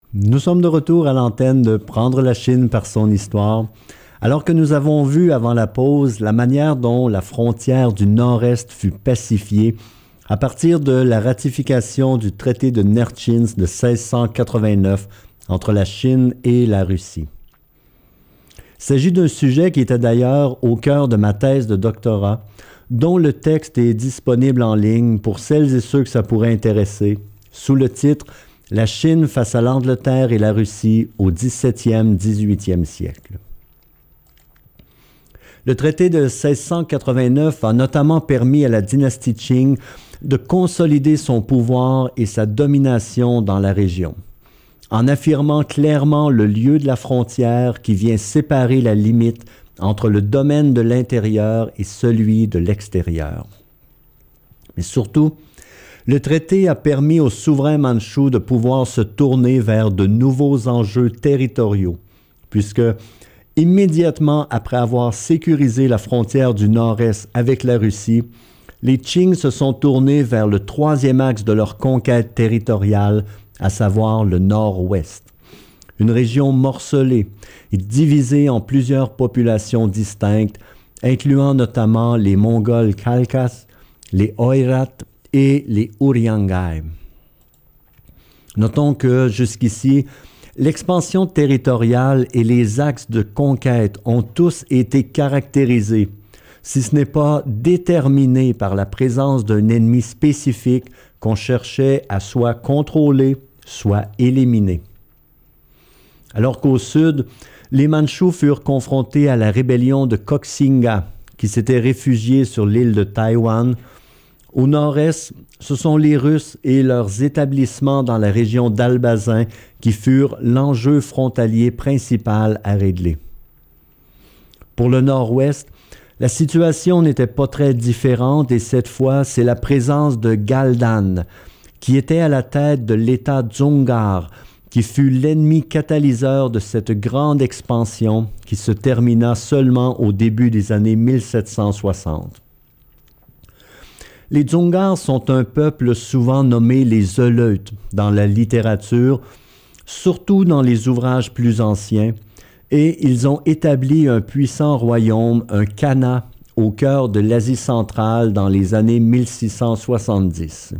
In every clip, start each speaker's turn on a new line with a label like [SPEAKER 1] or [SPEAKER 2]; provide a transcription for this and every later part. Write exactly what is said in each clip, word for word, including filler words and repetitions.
[SPEAKER 1] Nous sommes de retour à l'antenne de Prendre la Chine par son histoire. Alors que nous avons vu avant la pause la manière dont la frontière du Nord-Est fut pacifiée à partir de la ratification du traité de Nertchins de seize cent quatre-vingt-neuf entre la Chine et la Russie. Il s'agit d'un sujet qui était d'ailleurs au cœur de ma thèse de doctorat, dont le texte est disponible en ligne pour celles et ceux que ça pourrait intéresser, sous le titre « La Chine face à l'Angleterre et la Russie au dix-septième dix-huitième siècle ». Le traité de seize cent quatre-vingt-neuf a notamment permis à la dynastie Qing de consolider son pouvoir et sa domination dans la région, en affirmant clairement le lieu de la frontière qui vient séparer la limite entre le domaine de l'intérieur et celui de l'extérieur. Mais surtout, le traité a permis aux souverains mandchous de pouvoir se tourner vers de nouveaux enjeux territoriaux, puisque immédiatement après avoir sécurisé la frontière du Nord-Est avec la Russie, les Qing se sont tournés vers le troisième axe de leur conquête territoriale, à savoir le Nord-Ouest. Une région morcelée et divisée en plusieurs populations distinctes, incluant notamment les Mongols Khalkhas, les Oïrats et les Uriangai. Notons que jusqu'ici, l'expansion territoriale et les axes de conquête ont tous été caractérisés, si ce n'est pas déterminés par la présence d'un ennemi spécifique qu'on cherchait à soit contrôler, soit éliminer. Alors qu'au sud, les Mandchous furent confrontés à la rébellion de Koxinga, qui s'était réfugié sur l'île de Taïwan. Au nord-est, ce sont les Russes et leurs établissements dans la région d'Albazin qui furent l'enjeu frontalier principal à régler. Pour le nord-ouest, la situation n'était pas très différente et cette fois, c'est la présence de Galdan, qui était à la tête de l'État Dzungar, qui fut l'ennemi catalyseur de cette grande expansion qui se termina seulement au début des années mille sept cent soixante. Les Dzungars sont un peuple souvent nommé les Eleutes dans la littérature, surtout dans les ouvrages plus anciens, et ils ont établi un puissant royaume, un khanat, au cœur de l'Asie centrale dans les années mille six cent soixante-dix.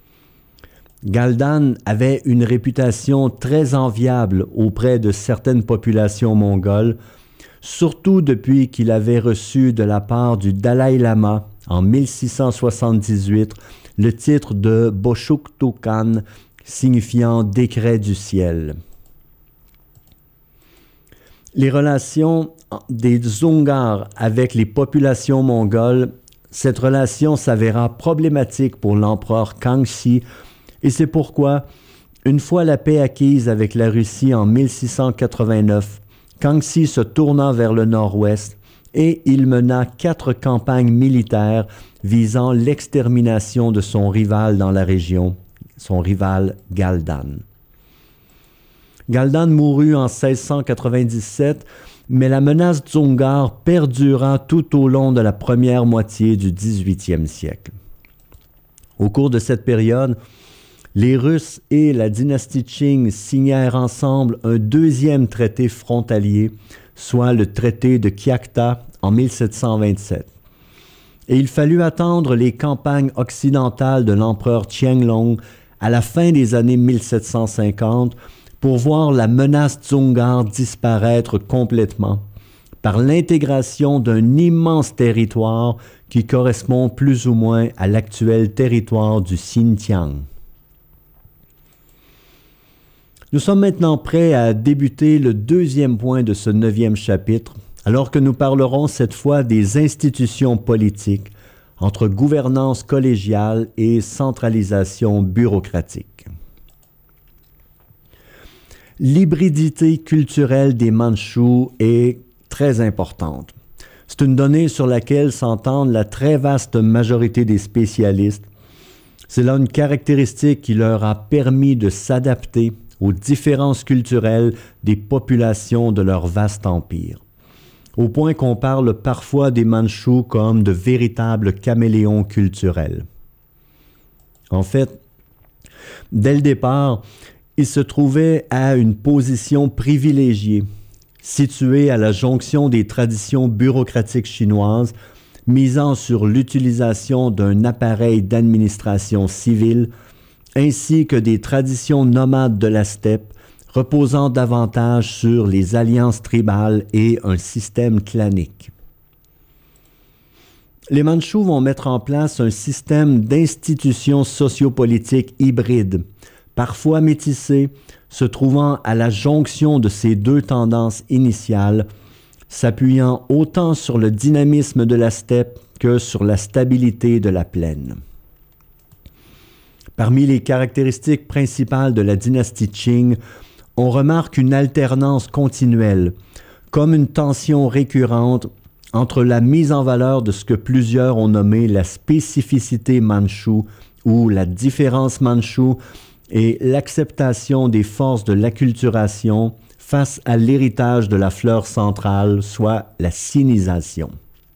[SPEAKER 1] Galdan avait une réputation très enviable auprès de certaines populations mongoles, surtout depuis qu'il avait reçu de la part du Dalaï Lama en mille six cent soixante-dix-huit le titre de Boshuk-Tukan, signifiant décret du ciel. Les relations des Dzungars avec les populations mongoles, cette relation s'avéra problématique pour l'empereur Kangxi, et c'est pourquoi, une fois la paix acquise avec la Russie en mille six cent quatre-vingt-neuf, Kangxi se tourna vers le nord-ouest et il mena quatre campagnes militaires visant l'extermination de son rival dans la région, son rival Galdan. Galdan mourut en seize cent quatre-vingt-dix-sept, mais la menace dzungar perdura tout au long de la première moitié du dix-huitième siècle. Au cours de cette période, les Russes et la dynastie Qing signèrent ensemble un deuxième traité frontalier, soit le traité de Kyakhta en mille sept cent vingt-sept. Et il fallut attendre les campagnes occidentales de l'empereur Qianlong à la fin des années mille sept cent cinquante pour voir la menace dzungar disparaître complètement par l'intégration d'un immense territoire qui correspond plus ou moins à l'actuel territoire du Xinjiang. Nous sommes maintenant prêts à débuter le deuxième point de ce neuvième chapitre, alors que nous parlerons cette fois des institutions politiques entre gouvernance collégiale et centralisation bureaucratique. L'hybridité culturelle des Mandchous est très importante. C'est une donnée sur laquelle s'entendent la très vaste majorité des spécialistes. C'est là une caractéristique qui leur a permis de s'adapter aux différences culturelles des populations de leur vaste empire, au point qu'on parle parfois des Mandchous comme de véritables caméléons culturels. En fait, dès le départ, il se trouvait à une position privilégiée, situé à la jonction des traditions bureaucratiques chinoises, misant sur l'utilisation d'un appareil d'administration civile, ainsi que des traditions nomades de la steppe, reposant davantage sur les alliances tribales et un système clanique. Les Mandchous vont mettre en place un système d'institutions sociopolitiques hybrides, parfois métissées, se trouvant à la jonction de ces deux tendances initiales, s'appuyant autant sur le dynamisme de la steppe que sur la stabilité de la plaine. Parmi les caractéristiques principales de la dynastie Qing, on remarque une alternance continuelle, comme une tension récurrente entre la mise en valeur de ce que plusieurs ont nommé la spécificité manchoue ou la différence manchoue et l'acceptation des forces de l'acculturation face à l'héritage de la fleur centrale, soit la sinisation.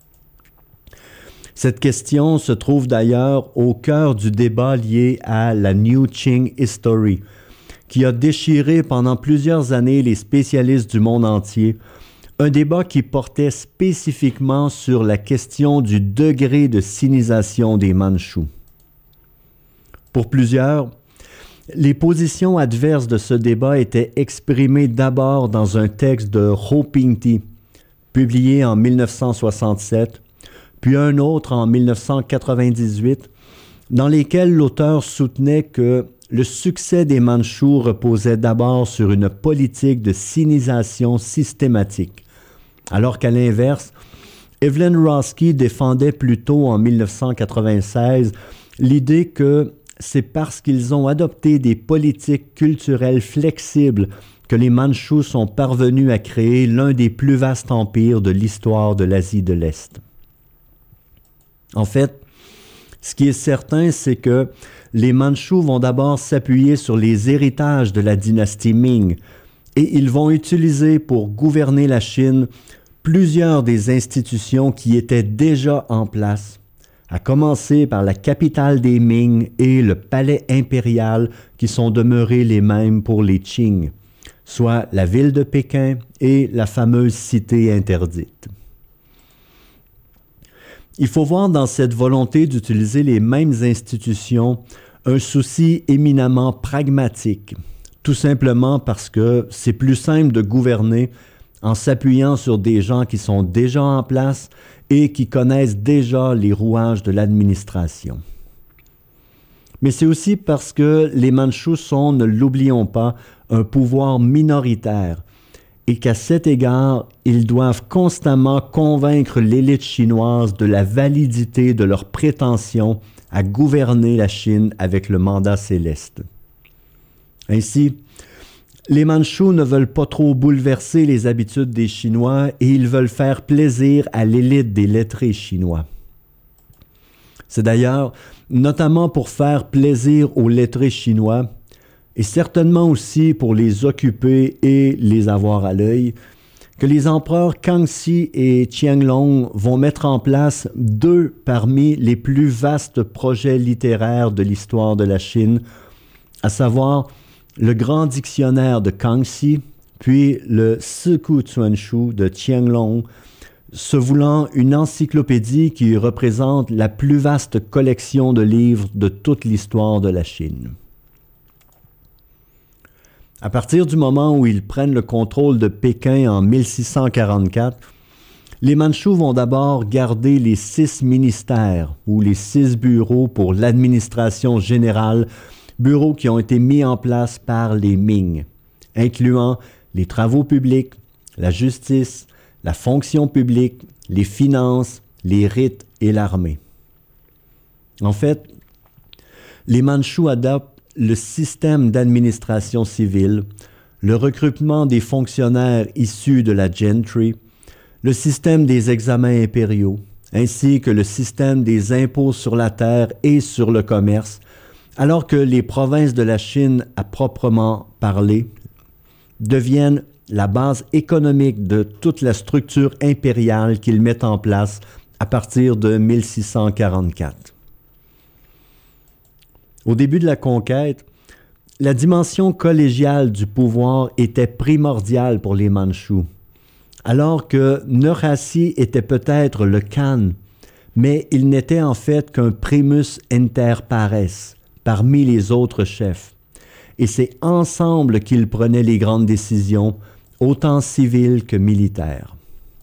[SPEAKER 1] Cette question se trouve d'ailleurs au cœur du débat lié à la New Qing History, qui a déchiré pendant plusieurs années les spécialistes du monde entier, un débat qui portait spécifiquement sur la question du degré de sinisation des Mandchous. Pour plusieurs, les positions adverses de ce débat étaient exprimées d'abord dans un texte de Ho Ping-ti, publié en mille neuf cent soixante-sept, puis un autre en mille neuf cent quatre-vingt-dix-huit, dans lesquels l'auteur soutenait que le succès des Mandchous reposait d'abord sur une politique de sinisation systématique, alors qu'à l'inverse, Evelyn Roski défendait plutôt en mille neuf cent quatre-vingt-seize l'idée que c'est parce qu'ils ont adopté des politiques culturelles flexibles que les Mandchous sont parvenus à créer l'un des plus vastes empires de l'histoire de l'Asie de l'Est. En fait, ce qui est certain, c'est que les Mandchous vont d'abord s'appuyer sur les héritages de la dynastie Ming et ils vont utiliser pour gouverner la Chine plusieurs des institutions qui étaient déjà en place, à commencer par la capitale des Ming et le palais impérial qui sont demeurés les mêmes pour les Qing, soit la ville de Pékin et la fameuse cité interdite. Il faut voir dans cette volonté d'utiliser les mêmes institutions un souci éminemment pragmatique, tout simplement parce que c'est plus simple de gouverner en s'appuyant sur des gens qui sont déjà en place et qui connaissent déjà les rouages de l'administration. Mais c'est aussi parce que les Mandchous sont, ne l'oublions pas, un pouvoir minoritaire et qu'à cet égard, ils doivent constamment convaincre l'élite chinoise de la validité de leurs prétentions à gouverner la Chine avec le mandat céleste. Ainsi, les Mandchous ne veulent pas trop bouleverser les habitudes des Chinois et ils veulent faire plaisir à l'élite des lettrés chinois. C'est d'ailleurs notamment pour faire plaisir aux lettrés chinois et certainement aussi pour les occuper et les avoir à l'œil, que les empereurs Kangxi et Qianlong vont mettre en place deux parmi les plus vastes projets littéraires de l'histoire de la Chine, à savoir le grand dictionnaire de Kangxi, puis le Siku Chuanshu de Qianlong, se voulant une encyclopédie qui représente la plus vaste collection de livres de toute l'histoire de la Chine. À partir du moment où ils prennent le contrôle de Pékin en mille six cent quarante-quatre, les Mandchous vont d'abord garder les six ministères ou les six bureaux pour l'administration générale, bureaux qui ont été mis en place par les Ming, incluant les travaux publics, la justice, la fonction publique, les finances, les rites et l'armée. En fait, les Mandchous adoptent le système d'administration civile, le recrutement des fonctionnaires issus de la gentry, le système des examens impériaux, ainsi que le système des impôts sur la terre et sur le commerce, alors que les provinces de la Chine à proprement parler deviennent la base économique de toute la structure impériale qu'ils mettent en place à partir de mille six cent quarante-quatre. Au début de la conquête, La dimension collégiale du pouvoir était primordiale pour les Mandchous, alors que Nurhaci était peut-être le Khan, mais il n'était en fait qu'un primus inter pares parmi les autres chefs. Et c'est ensemble qu'ils prenaient les grandes décisions, autant civiles que militaires.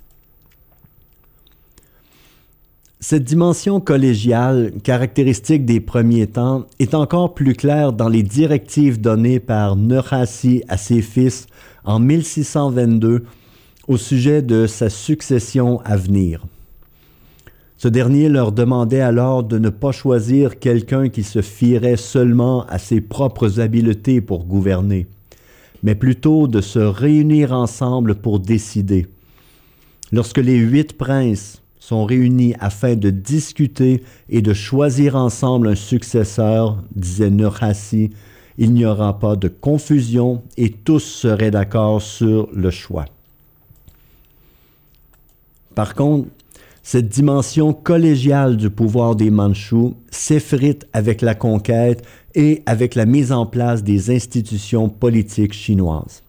[SPEAKER 1] Cette dimension collégiale, caractéristique des premiers temps, est encore plus claire dans les directives données par Nurhaci à ses fils en mille six cent vingt-deux au sujet de sa succession à venir. Ce dernier leur demandait alors de ne pas choisir quelqu'un qui se fierait seulement à ses propres habiletés pour gouverner, mais plutôt de se réunir ensemble pour décider. Lorsque les huit princes sont réunis afin de discuter et de choisir ensemble un successeur, disait Nurhaci, il n'y aura pas de confusion et tous seraient d'accord sur le choix. Par contre, cette dimension collégiale du pouvoir des Mandchous s'effrite avec la conquête et avec la mise en place des institutions politiques chinoises.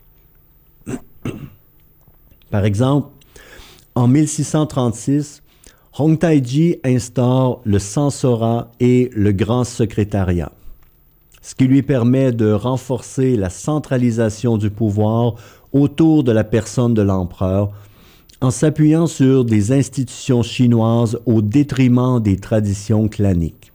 [SPEAKER 1] Par exemple, en mille six cent trente-six, Hong Taiji instaure le censorat et le grand secrétariat, ce qui lui permet de renforcer la centralisation du pouvoir autour de la personne de l'empereur, en s'appuyant sur des institutions chinoises au détriment des traditions claniques.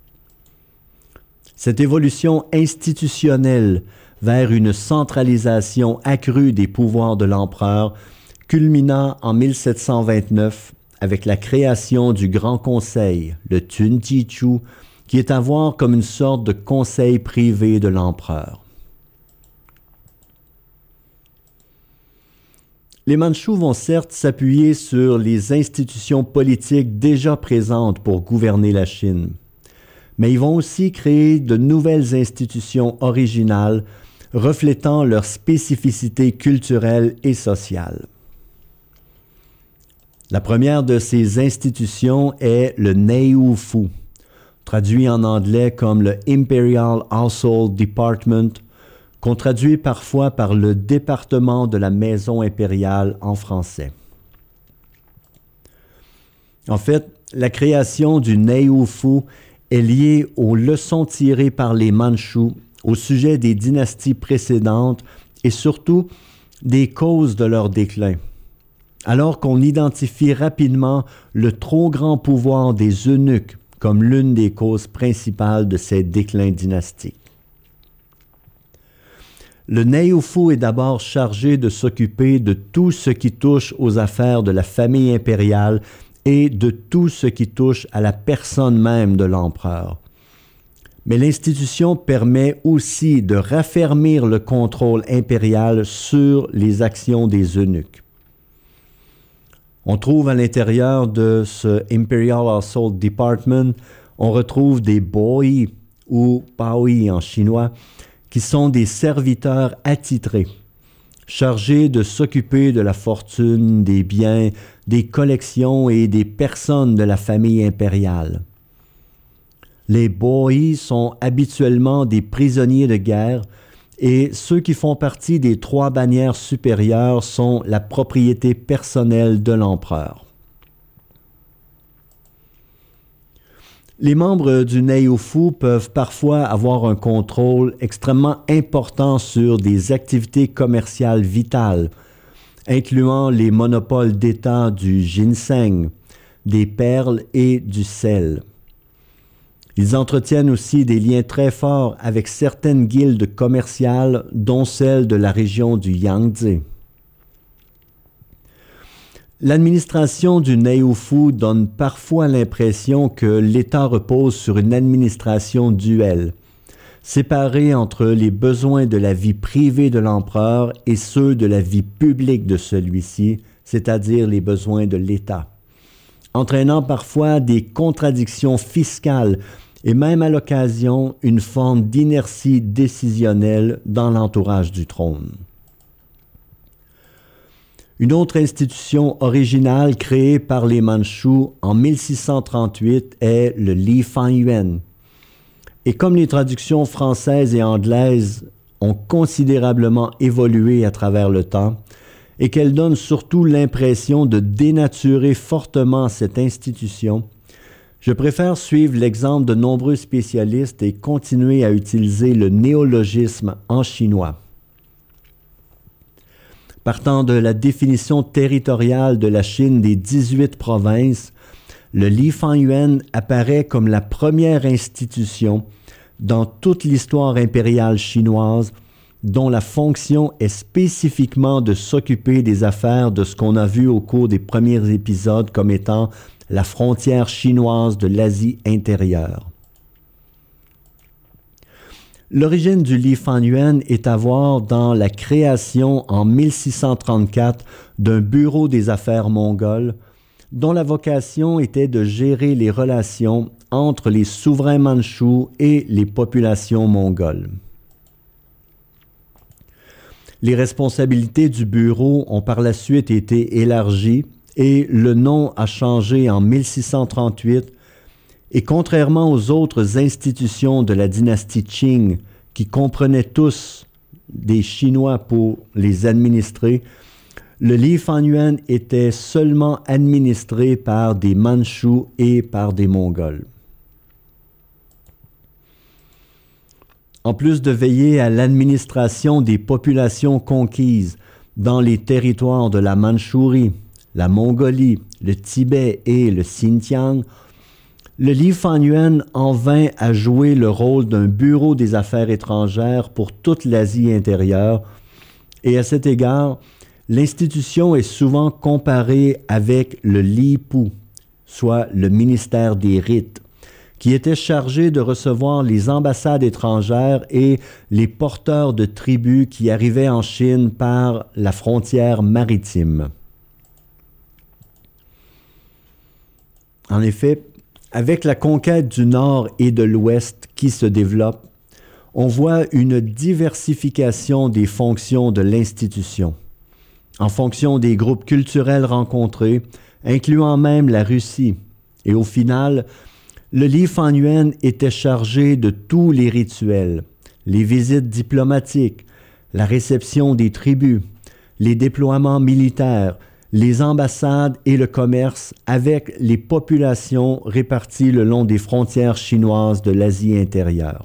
[SPEAKER 1] Cette évolution institutionnelle vers une centralisation accrue des pouvoirs de l'empereur culmina en mille sept cent vingt-neuf avec la création du Grand Conseil, le Tunjichu, qui est à voir comme une sorte de conseil privé de l'empereur. Les Mandchous vont certes s'appuyer sur les institutions politiques déjà présentes pour gouverner la Chine, mais ils vont aussi créer de nouvelles institutions originales reflétant leurs spécificités culturelles et sociales. La première de ces institutions est le Neihu-fu, traduit en anglais comme le Imperial Household Department, qu'on traduit parfois par le département de la maison impériale en français. En fait, la création du Neihu-fu est liée aux leçons tirées par les Mandchous au sujet des dynasties précédentes et surtout des causes de leur déclin, alors qu'on identifie rapidement le trop grand pouvoir des eunuques comme l'une des causes principales de ces déclins dynastiques. Le Neihu-fu est d'abord chargé de s'occuper de tout ce qui touche aux affaires de la famille impériale et de tout ce qui touche à la personne même de l'empereur. Mais l'institution permet aussi de raffermir le contrôle impérial sur les actions des eunuques. On trouve à l'intérieur de ce Imperial Household Department, on retrouve des boi ou paoi en chinois, qui sont des serviteurs attitrés, chargés de s'occuper de la fortune, des biens, des collections et des personnes de la famille impériale. Les boi sont habituellement des prisonniers de guerre et ceux qui font partie des trois bannières supérieures sont la propriété personnelle de l'empereur. Les membres du Neihu-fu peuvent parfois avoir un contrôle extrêmement important sur des activités commerciales vitales, incluant les monopoles d'État du ginseng, des perles et du sel. Ils entretiennent aussi des liens très forts avec certaines guildes commerciales, dont celle de la région du Yangtze. L'administration du Neihu-fu donne parfois l'impression que l'État repose sur une administration duelle, séparée entre les besoins de la vie privée de l'empereur et ceux de la vie publique de celui-ci, c'est-à-dire les besoins de l'État, entraînant parfois des contradictions fiscales et même à l'occasion une forme d'inertie décisionnelle dans l'entourage du trône. Une autre institution originale créée par les Mandchous en mille six cent trente-huit est le Li Fang Yuan. Et comme les traductions françaises et anglaises ont considérablement évolué à travers le temps, et qu'elles donnent surtout l'impression de dénaturer fortement cette institution, je préfère suivre l'exemple de nombreux spécialistes et continuer à utiliser le néologisme en chinois. Partant de la définition territoriale de la Chine des dix-huit provinces, le Li Fan Yuan apparaît comme la première institution dans toute l'histoire impériale chinoise dont la fonction est spécifiquement de s'occuper des affaires de ce qu'on a vu au cours des premiers épisodes comme étant la frontière chinoise de l'Asie intérieure. L'origine du Li Fan Yuan est à voir dans la création en mille six cent trente-quatre d'un bureau des affaires mongoles dont la vocation était de gérer les relations entre les souverains mandchous et les populations mongoles. Les responsabilités du bureau ont par la suite été élargies et le nom a changé en mille six cent trente-huit et contrairement aux autres institutions de la dynastie Qing qui comprenaient tous des Chinois pour les administrer, le Li Fan Yuan était seulement administré par des Mandchous et par des Mongols. En plus de veiller à l'administration des populations conquises dans les territoires de la Mandchourie, la Mongolie, le Tibet et le Xinjiang, le Li Fan Yuan en vint à jouer le rôle d'un bureau des affaires étrangères pour toute l'Asie intérieure et à cet égard, l'institution est souvent comparée avec le Li Pu, soit le ministère des rites, qui était chargé de recevoir les ambassades étrangères et les porteurs de tribus qui arrivaient en Chine par la frontière maritime. En effet, avec la conquête du Nord et de l'Ouest qui se développe, on voit une diversification des fonctions de l'institution, en fonction des groupes culturels rencontrés, incluant même la Russie. Et au final, le Li Fan Yuan était chargé de tous les rituels, les visites diplomatiques, la réception des tribus, les déploiements militaires, les ambassades et le commerce avec les populations réparties le long des frontières chinoises de l'Asie intérieure.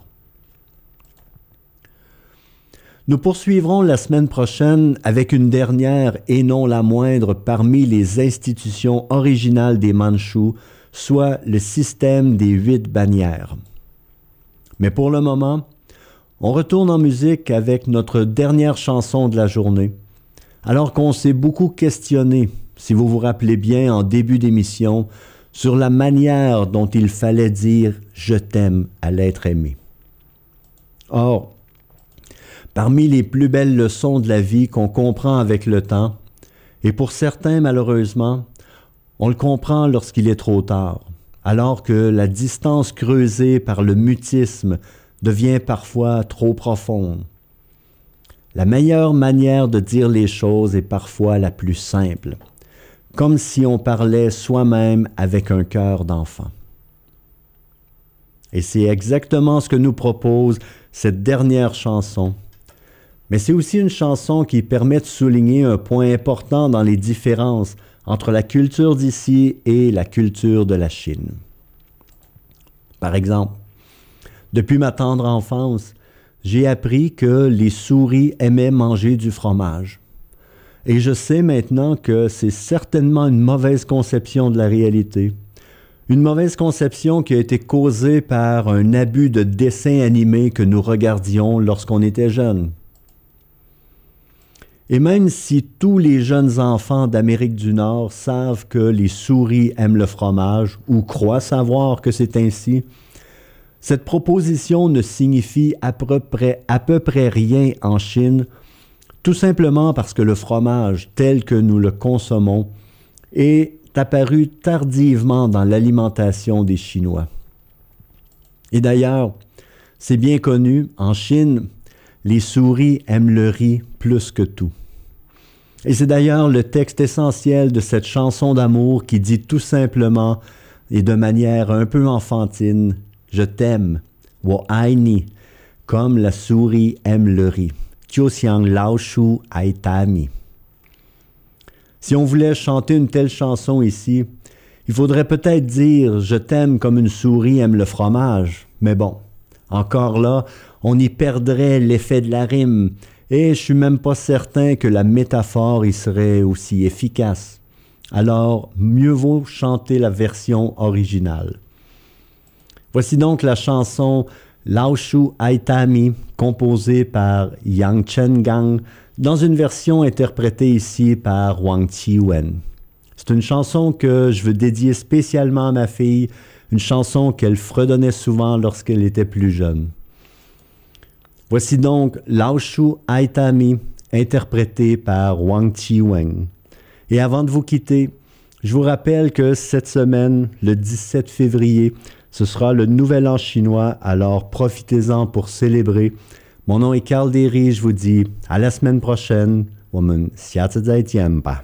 [SPEAKER 1] Nous poursuivrons la semaine prochaine avec une dernière et non la moindre parmi les institutions originales des Mandchous, soit le système des huit bannières. Mais pour le moment, on retourne en musique avec notre dernière chanson de la journée, alors qu'on s'est beaucoup questionné, si vous vous rappelez bien en début d'émission, sur la manière dont il fallait dire « je t'aime » à l'être aimé. Or, parmi les plus belles leçons de la vie qu'on comprend avec le temps, et pour certains malheureusement, on le comprend lorsqu'il est trop tard, alors que la distance creusée par le mutisme devient parfois trop profonde. La meilleure manière de dire les choses est parfois la plus simple, comme si on parlait soi-même avec un cœur d'enfant. Et c'est exactement ce que nous propose cette dernière chanson. Mais c'est aussi une chanson qui permet de souligner un point important dans les différences entre la culture d'ici et la culture de la Chine. Par exemple, depuis ma tendre enfance, j'ai appris que les souris aimaient manger du fromage. Et je sais maintenant que c'est certainement une mauvaise conception de la réalité. Une mauvaise conception qui a été causée par un abus de dessins animés que nous regardions lorsqu'on était jeunes. Et même si tous les jeunes enfants d'Amérique du Nord savent que les souris aiment le fromage ou croient savoir que c'est ainsi, cette proposition ne signifie à peu près, à peu près rien en Chine, tout simplement parce que le fromage tel que nous le consommons est apparu tardivement dans l'alimentation des Chinois. Et d'ailleurs, c'est bien connu, en Chine, les souris aiment le riz plus que tout. Et c'est d'ailleurs le texte essentiel de cette chanson d'amour qui dit tout simplement et de manière un peu enfantine « Je t'aime », 我爱你, comme la souris aime le riz. 就像老鼠爱大米. Si on voulait chanter une telle chanson ici, il faudrait peut-être dire « Je t'aime comme une souris aime le fromage ». Mais bon, encore là, on y perdrait l'effet de la rime et je suis même pas certain que la métaphore y serait aussi efficace. Alors, mieux vaut chanter la version originale. Voici donc la chanson « Lao Shu Ai Tami » composée par Yang Chen Gang dans une version interprétée ici par Wang Qi-wen. C'est une chanson que je veux dédier spécialement à ma fille, une chanson qu'elle fredonnait souvent lorsqu'elle était plus jeune. Voici donc Lao Shu Ai Tami, interprété par Wang Qi-wen. Et avant de vous quitter, je vous rappelle que cette semaine, le dix-sept février, ce sera le Nouvel An chinois, alors profitez-en pour célébrer. Mon nom est Carl Derry, je vous dis à la semaine prochaine. 我们下次再见吧。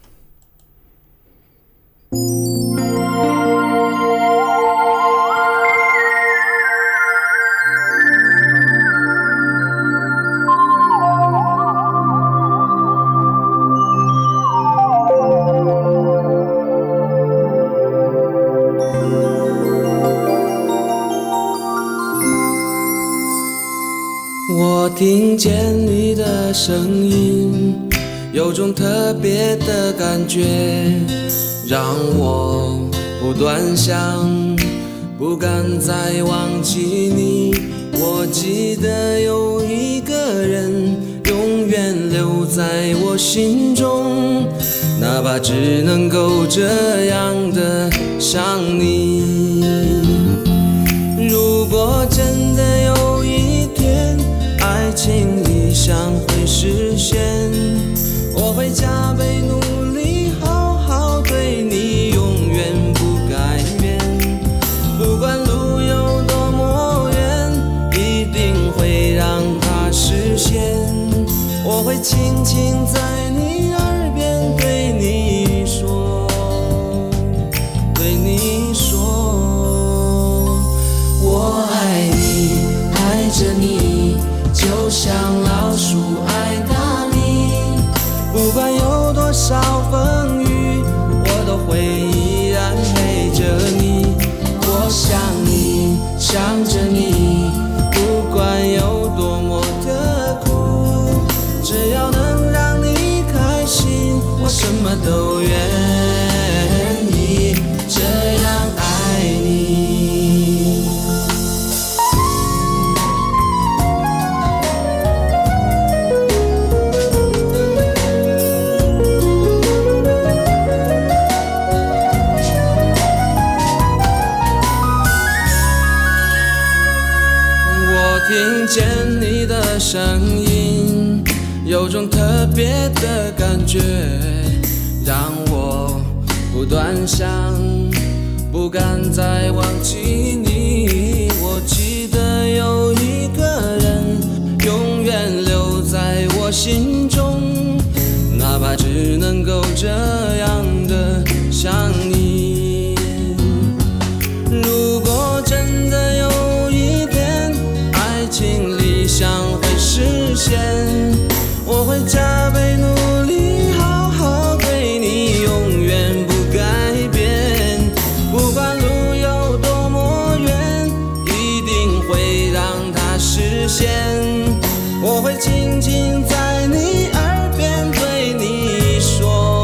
[SPEAKER 2] 我听见你的声音，有种特别的感觉，让我不断想，不敢再忘记你。我记得有一个人永远留在我心中，哪怕只能够这样的想你。如果真的有一天爱情理想会实现，我会加倍努力，好好对你，永远不改变。不管路有多么远，一定会让它实现。我会轻轻在你耳边对你说，对你说，我爱你，爱着你，就像老鼠爱大米。不管有多少风雨，我都会依然陪着你。我想你，想着你，不管有多么的苦，只要能让你开心，我什么都愿意这样爱你。听见你的声音，有种特别的感觉，让我不断想，不敢再忘记你。我记得有一个人永远留在我心中，哪怕只能够这样的想你。如果真的有一天爱情理想会实现，我会加倍努力，好好对你，永远不改变。不管路有多么远，一定会让它实现。我会轻轻在你耳边对你说。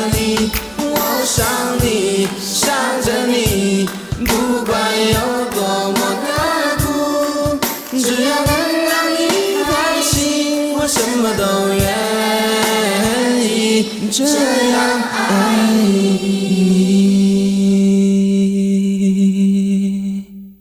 [SPEAKER 2] 你，我想你，想着你，不管有多么的苦，只要能让你开心，我什么都愿意。这样爱。